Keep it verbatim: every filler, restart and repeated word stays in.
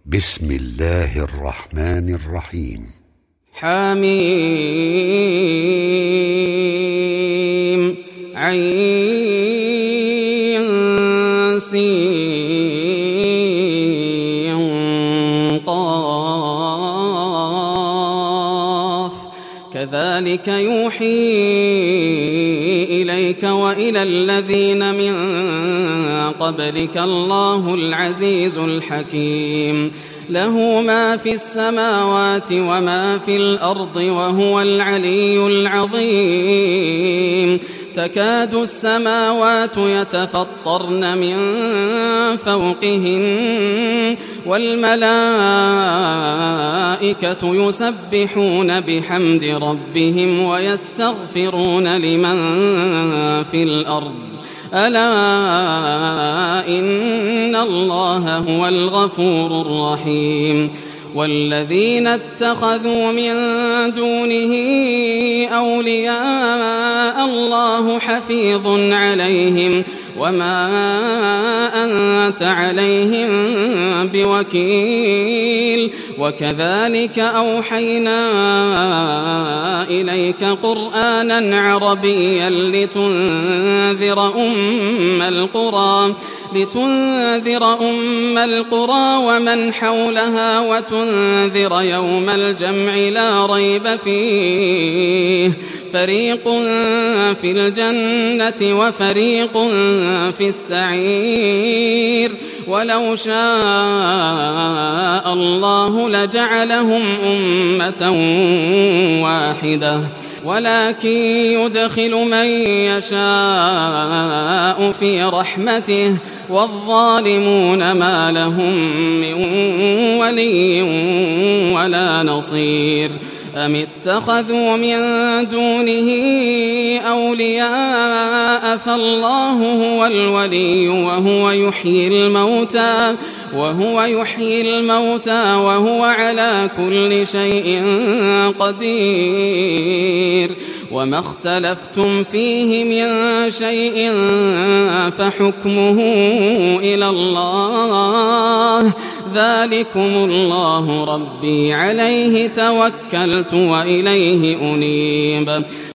بسم الله الرحمن الرحيم. حميم عين سين قاف كذلك يوحي إليك وإلى الذين من قبلك الله العزيز الحكيم. له ما في السماوات وما في الأرض وهو العلي العظيم. تكاد السماوات يتفطرن من فوقهن والملائكة يسبحون بحمد ربهم ويستغفرون لمن في الأرض ألا إن الله هو الغفور الرحيم. والذين اتخذوا من دونه أولياء الله حفيظ عليهم وما أنت عليهم بوكيل. وكذلك أوحينا إليك قرآنا عربيا لتنذر أم القرى لتنذر أم القرى ومن حولها وتنذر يوم الجمع لا ريب فيه فريق في الجنة وفريق في السعير. ولو شاء الله لجعلهم أمة واحدة ولكن يدخل من يشاء في رحمته والظالمون ما لهم من ولي ولا نصير. أم اتخذوا من دونه أولياء فالله هو الولي وهو يحيي الموتى وهو يحيي الموتى وهو على كل شيء قدير. وما اختلفتم فيه من شيء فحكمه إلى الله ذلكم الله ربي عليه توكلت وإليه أنيب.